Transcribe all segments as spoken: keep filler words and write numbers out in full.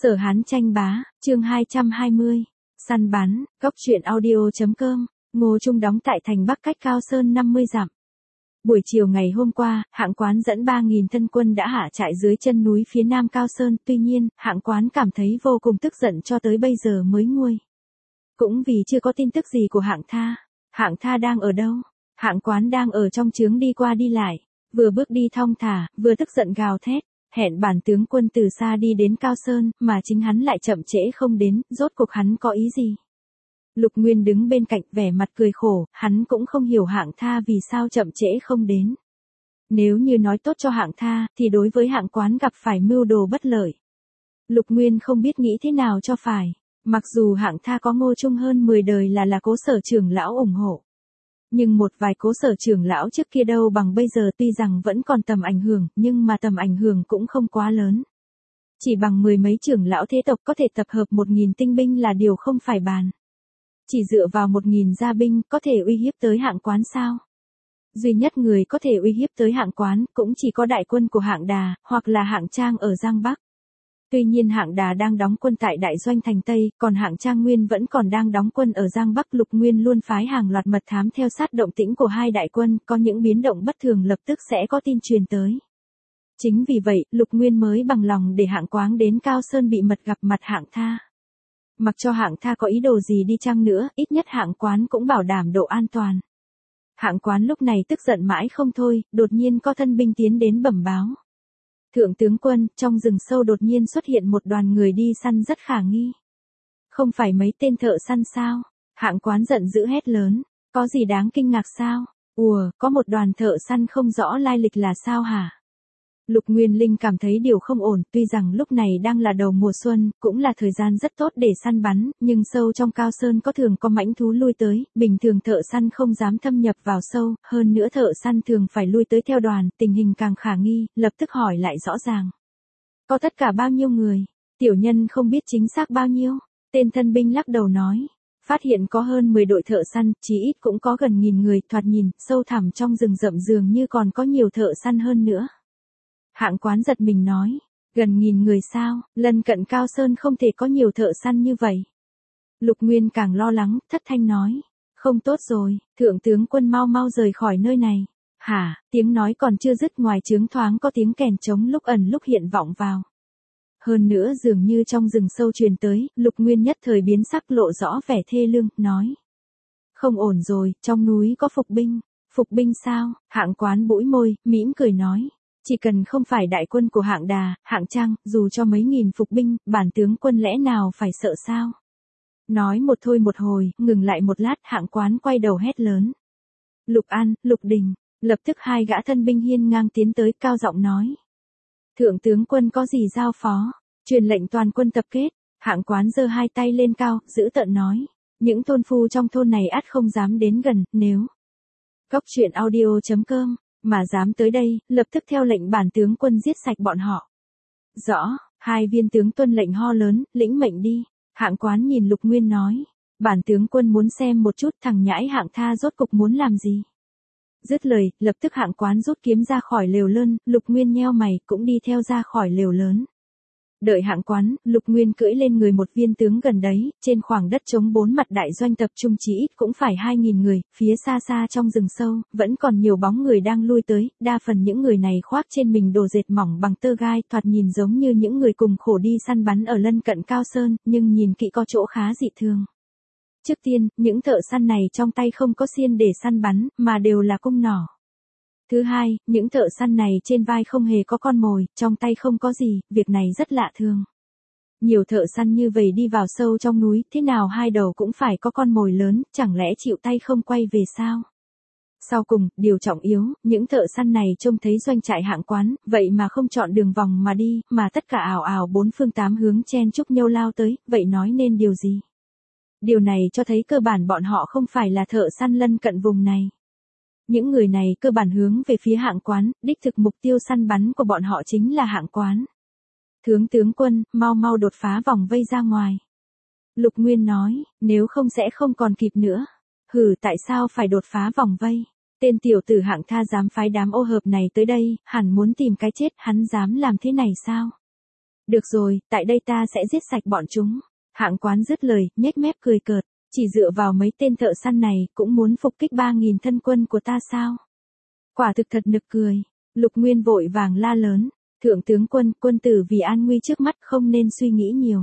Sở Hán tranh bá, chương hai trăm hai mươi. Săn bắn, góc truyện audio.com, Ngô Trung đóng tại thành Bắc cách Cao Sơn năm mươi dặm. Buổi chiều ngày hôm qua, Hạng Quán dẫn ba nghìn thân quân đã hạ trại dưới chân núi phía nam Cao Sơn, tuy nhiên, Hạng Quán cảm thấy vô cùng tức giận cho tới bây giờ mới nguôi. Cũng vì chưa có tin tức gì của Hạng Tha. Hạng Tha đang ở đâu? Hạng Quán đang ở trong trướng đi qua đi lại, vừa bước đi thong thả, vừa tức giận gào thét. Hẹn bản tướng quân từ xa đi đến Cao Sơn, mà chính hắn lại chậm trễ không đến, rốt cuộc hắn có ý gì? Lục Nguyên đứng bên cạnh vẻ mặt cười khổ, hắn cũng không hiểu Hạng Tha vì sao chậm trễ không đến. Nếu như nói tốt cho Hạng Tha, thì đối với Hạng Quán gặp phải mưu đồ bất lợi. Lục Nguyên không biết nghĩ thế nào cho phải, mặc dù Hạng Tha có Ngô Trung hơn mười đời là là Cố Sở trưởng lão ủng hộ. Nhưng một vài Cố Sở trưởng lão trước kia đâu bằng bây giờ, tuy rằng vẫn còn tầm ảnh hưởng, nhưng mà tầm ảnh hưởng cũng không quá lớn. Chỉ bằng mười mấy trưởng lão thế tộc có thể tập hợp một nghìn tinh binh là điều không phải bàn. Chỉ dựa vào một nghìn gia binh có thể uy hiếp tới Hạng Quán sao? Duy nhất người có thể uy hiếp tới Hạng Quán cũng chỉ có đại quân của Hạng Đà, hoặc là Hạng Trang ở Giang Bắc. Tuy nhiên Hạng Đà đang đóng quân tại đại doanh thành Tây, còn Hạng Trang Nguyên vẫn còn đang đóng quân ở Giang Bắc. Lục Nguyên luôn phái hàng loạt mật thám theo sát động tĩnh của hai đại quân, có những biến động bất thường lập tức sẽ có tin truyền tới. Chính vì vậy, Lục Nguyên mới bằng lòng để Hạng Quán đến Cao Sơn bị mật gặp mặt Hạng Tha. Mặc cho Hạng Tha có ý đồ gì đi chăng nữa, ít nhất Hạng Quán cũng bảo đảm độ an toàn. Hạng Quán lúc này tức giận mãi không thôi, đột nhiên có thân binh tiến đến bẩm báo. Thượng tướng quân, trong rừng sâu đột nhiên xuất hiện một đoàn người đi săn rất khả nghi. Không phải mấy tên thợ săn sao? Hạng Quán giận dữ hét lớn, có gì đáng kinh ngạc sao? Ùa, có một đoàn thợ săn không rõ lai lịch là sao hả? Lục Nguyên Linh cảm thấy điều không ổn, tuy rằng lúc này đang là đầu mùa xuân, cũng là thời gian rất tốt để săn bắn, nhưng sâu trong Cao Sơn có thường có mãnh thú lui tới, bình thường thợ săn không dám thâm nhập vào sâu, hơn nữa thợ săn thường phải lui tới theo đoàn, tình hình càng khả nghi, lập tức hỏi lại rõ ràng. Có tất cả bao nhiêu người? Tiểu nhân không biết chính xác bao nhiêu, tên thân binh lắc đầu nói. Phát hiện có hơn mười đội thợ săn, chí ít cũng có gần nghìn người, thoạt nhìn, sâu thẳm trong rừng rậm dường như còn có nhiều thợ săn hơn nữa. Hạng Quán giật mình nói, gần nghìn người sao, lân cận Cao Sơn không thể có nhiều thợ săn như vậy. Lục Nguyên càng lo lắng, thất thanh nói, không tốt rồi, thượng tướng quân mau mau rời khỏi nơi này. Hả, tiếng nói còn chưa dứt, ngoài trướng thoáng có tiếng kèn trống lúc ẩn lúc hiện vọng vào. Hơn nữa dường như trong rừng sâu truyền tới, Lục Nguyên nhất thời biến sắc lộ rõ vẻ thê lương, nói. Không ổn rồi, trong núi có phục binh. Phục binh sao? Hạng Quán bũi môi, mỉm cười nói. Chỉ cần không phải đại quân của Hạng Đà, Hạng Trang, dù cho mấy nghìn phục binh, bản tướng quân lẽ nào phải sợ sao? Nói một thôi một hồi, ngừng lại một lát, Hạng Quán quay đầu hét lớn. Lục An, Lục Đình, lập tức hai gã thân binh hiên ngang tiến tới, cao giọng nói. Thượng tướng quân có gì giao phó? Truyền lệnh toàn quân tập kết. Hạng Quán giơ hai tay lên cao, giữ tợn nói. Những thôn phu trong thôn này ắt không dám đến gần, nếu. Góc truyện audio.com. Mà dám tới đây, lập tức theo lệnh bản tướng quân giết sạch bọn họ. Rõ, hai viên tướng tuân lệnh ho lớn, lĩnh mệnh đi. Hạng Quán nhìn Lục Nguyên nói. Bản tướng quân muốn xem một chút thằng nhãi Hạng Tha rốt cục muốn làm gì. Dứt lời, lập tức Hạng Quán rút kiếm ra khỏi lều lớn, Lục Nguyên nheo mày cũng đi theo ra khỏi lều lớn. Đợi Hạng Quán, Lục Nguyên cưỡi lên người một viên tướng gần đấy, trên khoảng đất trống bốn mặt đại doanh tập trung chí ít cũng phải hai nghìn người, phía xa xa trong rừng sâu, vẫn còn nhiều bóng người đang lui tới, đa phần những người này khoác trên mình đồ dệt mỏng bằng tơ gai, thoạt nhìn giống như những người cùng khổ đi săn bắn ở lân cận Cao Sơn, nhưng nhìn kỹ có chỗ khá dị thường. Trước tiên, những thợ săn này trong tay không có xiên để săn bắn, mà đều là cung nỏ. Thứ hai, những thợ săn này trên vai không hề có con mồi, trong tay không có gì, việc này rất lạ thường. Nhiều thợ săn như vậy đi vào sâu trong núi, thế nào hai đầu cũng phải có con mồi lớn, chẳng lẽ chịu tay không quay về sao? Sau cùng, điều trọng yếu, những thợ săn này trông thấy doanh trại Hạng Quán, vậy mà không chọn đường vòng mà đi, mà tất cả ảo ảo bốn phương tám hướng chen chúc nhau lao tới, vậy nói nên điều gì? Điều này cho thấy cơ bản bọn họ không phải là thợ săn lân cận vùng này. Những người này cơ bản hướng về phía Hạng Quán, đích thực mục tiêu săn bắn của bọn họ chính là Hạng Quán. Thượng tướng quân, mau mau đột phá vòng vây ra ngoài. Lục Nguyên nói, nếu không sẽ không còn kịp nữa. Hừ, tại sao phải đột phá vòng vây? Tên tiểu tử Hạng Tha dám phái đám ô hợp này tới đây, hẳn muốn tìm cái chết, hắn dám làm thế này sao? Được rồi, tại đây ta sẽ giết sạch bọn chúng. Hạng Quán dứt lời, nhếch mép cười cợt, chỉ dựa vào mấy tên thợ săn này, cũng muốn phục kích ba nghìn thân quân của ta sao? Quả thực thật nực cười. Lục Nguyên vội vàng la lớn, thượng tướng quân, quân tử vì an nguy trước mắt không nên suy nghĩ nhiều.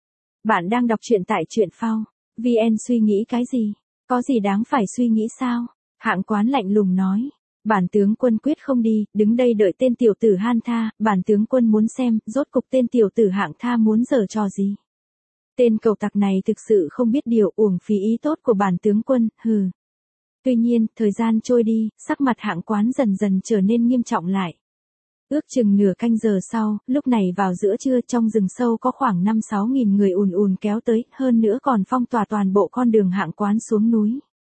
Bạn đang đọc truyện tại truyện phao. vê en suy nghĩ cái gì? Có gì đáng phải suy nghĩ sao? Hạng Quán lạnh lùng nói. Bản tướng quân quyết không đi, đứng đây đợi tên tiểu tử Han Tha, bản tướng quân muốn xem, rốt cục tên tiểu tử Hạng Tha muốn giở trò gì. Tên cẩu tặc này thực sự không biết điều, uổng phí ý tốt của bản tướng quân, hừ. Tuy nhiên, thời gian trôi đi, sắc mặt Hạng Quán dần dần trở nên nghiêm trọng lại. Ước chừng nửa canh giờ sau, lúc này vào giữa trưa trong rừng sâu có khoảng năm sáu nghìn người ùn ùn kéo tới, hơn nữa còn phong tỏa toàn bộ con đường Hạng Quán xuống núi.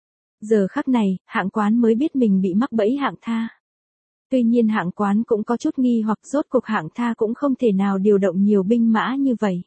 Giờ khắc này, Hạng Quán mới biết mình bị mắc bẫy Hạng Tha. Tuy nhiên Hạng Quán cũng có chút nghi hoặc rốt cuộc Hạng Tha cũng không thể nào điều động nhiều binh mã như vậy.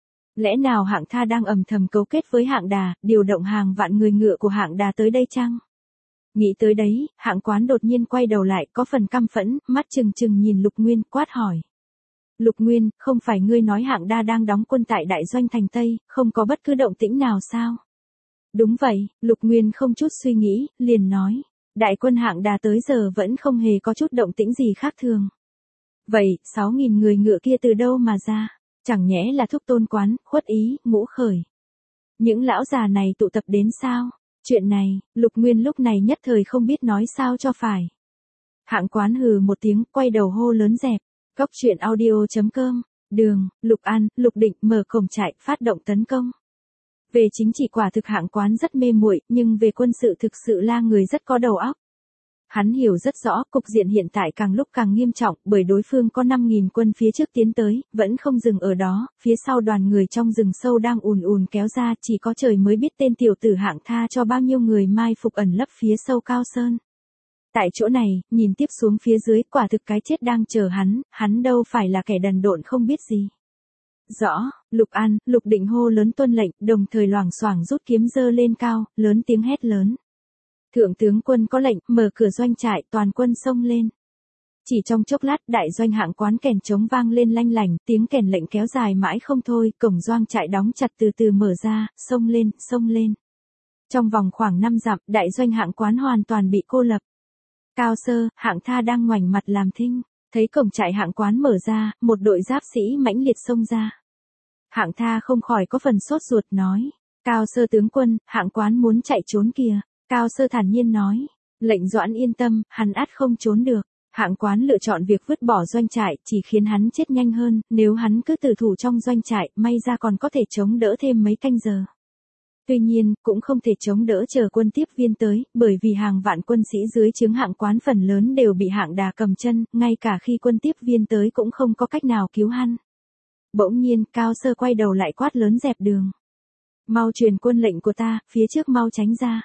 Lẽ nào Hạng Tha đang âm thầm cấu kết với Hạng Đà, điều động hàng vạn người ngựa của Hạng Đà tới đây chăng? Nghĩ tới đấy, Hạng Quán đột nhiên quay đầu lại có phần căm phẫn, mắt trừng trừng nhìn Lục Nguyên, quát hỏi. Lục Nguyên, không phải ngươi nói Hạng Đa đang đóng quân tại đại doanh thành Tây, không có bất cứ động tĩnh nào sao? Đúng vậy, Lục Nguyên không chút suy nghĩ, liền nói. Đại quân Hạng Đà tới giờ vẫn không hề có chút động tĩnh gì khác thường. Vậy, sáu nghìn người ngựa kia từ đâu mà ra? Chẳng nhẽ là Thúc Tôn Quán, Khuất Ý, Ngũ Khởi. Những lão già này tụ tập đến sao? Chuyện này, Lục Nguyên lúc này nhất thời không biết nói sao cho phải. Hạng Quán hừ một tiếng, quay đầu hô lớn dẹp. Góc truyện audio chấm com, Đường, Lục An, Lục Định mở cổng trại, phát động tấn công. Về chính trị quả thực Hạng Quán rất mê muội, nhưng về quân sự thực sự là người rất có đầu óc. Hắn hiểu rất rõ, cục diện hiện tại càng lúc càng nghiêm trọng, bởi đối phương có năm nghìn quân phía trước tiến tới, vẫn không dừng ở đó, phía sau đoàn người trong rừng sâu đang ùn ùn kéo ra, chỉ có trời mới biết tên tiểu tử Hạng Tha cho bao nhiêu người mai phục ẩn lấp phía sâu cao sơn. Tại chỗ này, nhìn tiếp xuống phía dưới, quả thực cái chết đang chờ hắn, hắn đâu phải là kẻ đần độn không biết gì. Rõ, Lục An, Lục Định hô lớn tuân lệnh, đồng thời loảng xoảng rút kiếm giơ lên cao, lớn tiếng hét lớn. Thượng tướng quân có lệnh, mở cửa doanh trại, toàn quân xông lên. Chỉ trong chốc lát, đại doanh Hạng Quán kèn trống vang lên lanh lành, tiếng kèn lệnh kéo dài mãi không thôi, cổng doanh trại đóng chặt từ từ mở ra, xông lên, xông lên. Trong vòng khoảng năm dặm, đại doanh Hạng Quán hoàn toàn bị cô lập. Cao Sơ, Hạng Tha đang ngoảnh mặt làm thinh, thấy cổng trại Hạng Quán mở ra, một đội giáp sĩ mãnh liệt xông ra. Hạng Tha không khỏi có phần sốt ruột nói, Cao Sơ tướng quân, Hạng Quán muốn chạy trốn kìa. Cao Sơ thản nhiên nói, lệnh Doãn yên tâm, hắn ắt không trốn được. Hạng Quán lựa chọn việc vứt bỏ doanh trại, chỉ khiến hắn chết nhanh hơn, nếu hắn cứ tử thủ trong doanh trại, may ra còn có thể chống đỡ thêm mấy canh giờ. Tuy nhiên, cũng không thể chống đỡ chờ quân tiếp viên tới, bởi vì hàng vạn quân sĩ dưới trướng Hạng Quán phần lớn đều bị Hạng Đà cầm chân, ngay cả khi quân tiếp viên tới cũng không có cách nào cứu hắn. Bỗng nhiên, Cao Sơ quay đầu lại quát lớn dẹp đường. Mau truyền quân lệnh của ta, phía trước mau tránh ra.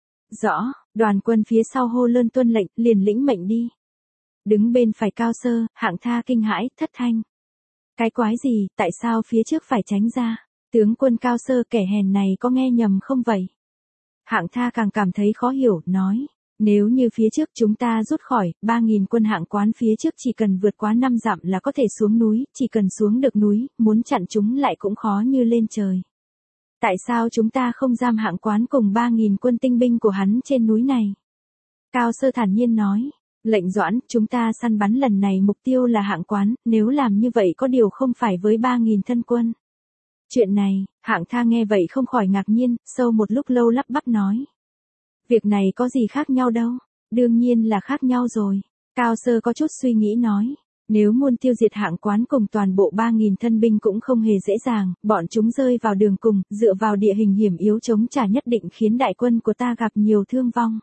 Rõ, đoàn quân phía sau hô lớn tuân lệnh, liền lĩnh mệnh đi. Đứng bên phải Cao Sơ, Hạng Tha kinh hãi, thất thanh. Cái quái gì, tại sao phía trước phải tránh ra? Tướng quân Cao Sơ kẻ hèn này có nghe nhầm không vậy? Hạng Tha càng cảm thấy khó hiểu, nói. Nếu như phía trước chúng ta rút khỏi, ba nghìn quân Hạng Quán phía trước chỉ cần vượt quá năm dặm là có thể xuống núi, chỉ cần xuống được núi, muốn chặn chúng lại cũng khó như lên trời. Tại sao chúng ta không giam Hạng Quán cùng ba nghìn quân tinh binh của hắn trên núi này? Cao Sơ thản nhiên nói, lệnh Doãn, chúng ta săn bắn lần này mục tiêu là Hạng Quán, nếu làm như vậy có điều không phải với ba nghìn thân quân. Chuyện này, Hạng Tha nghe vậy không khỏi ngạc nhiên, sau một lúc lâu lắp bắp nói. Việc này có gì khác nhau đâu, đương nhiên là khác nhau rồi. Cao Sơ có chút suy nghĩ nói. Nếu muốn tiêu diệt Hạng Quán cùng toàn bộ ba nghìn thân binh cũng không hề dễ dàng, bọn chúng rơi vào đường cùng, dựa vào địa hình hiểm yếu chống trả nhất định khiến đại quân của ta gặp nhiều thương vong.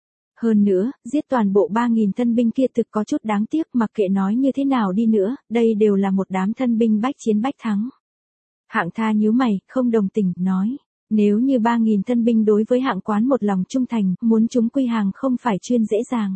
Hơn nữa, giết toàn bộ ba nghìn thân binh kia thực có chút đáng tiếc, mặc kệ nói như thế nào đi nữa, đây đều là một đám thân binh bách chiến bách thắng. Hạng Tha nhíu mày, không đồng tình, nói, nếu như ba nghìn thân binh đối với Hạng Quán một lòng trung thành, muốn chúng quy hàng không phải chuyên dễ dàng.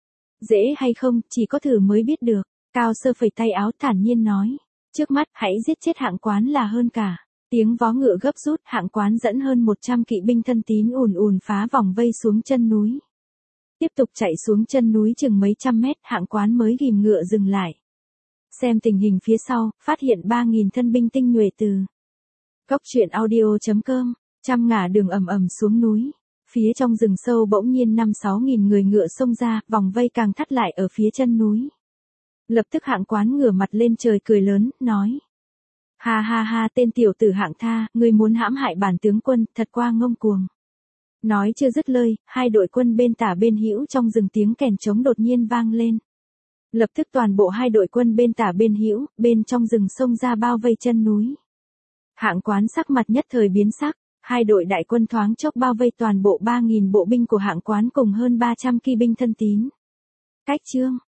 Dễ hay không, chỉ có thử mới biết được. Cao Sơ phẩy tay áo thản nhiên nói, trước mắt hãy giết chết Hạng Quán là hơn cả. Tiếng vó ngựa gấp rút, Hạng Quán dẫn hơn một trăm kỵ binh thân tín ùn ùn phá vòng vây xuống chân núi. Tiếp tục chạy xuống chân núi chừng mấy trăm mét, Hạng Quán mới ghim ngựa dừng lại. Xem tình hình phía sau, phát hiện ba nghìn thân binh tinh nhuệ từ Cốc truyện audio.com, trăm ngả đường ầm ầm xuống núi. Phía trong rừng sâu bỗng nhiên năm sáu nghìn người ngựa xông ra, vòng vây càng thắt lại ở phía chân núi. Lập tức Hạng Quán ngửa mặt lên trời cười lớn, nói. Ha ha ha, tên tiểu tử Hạng Tha, ngươi muốn hãm hại bản tướng quân, thật qua ngông cuồng. Nói chưa dứt lời, hai đội quân bên tả bên hữu trong rừng tiếng kèn trống đột nhiên vang lên. Lập tức toàn bộ hai đội quân bên tả bên hữu, bên trong rừng xông ra bao vây chân núi. Hạng Quán sắc mặt nhất thời biến sắc, hai đội đại quân thoáng chốc bao vây toàn bộ ba nghìn bộ binh của Hạng Quán cùng hơn ba trăm kỵ binh thân tín. Cách chương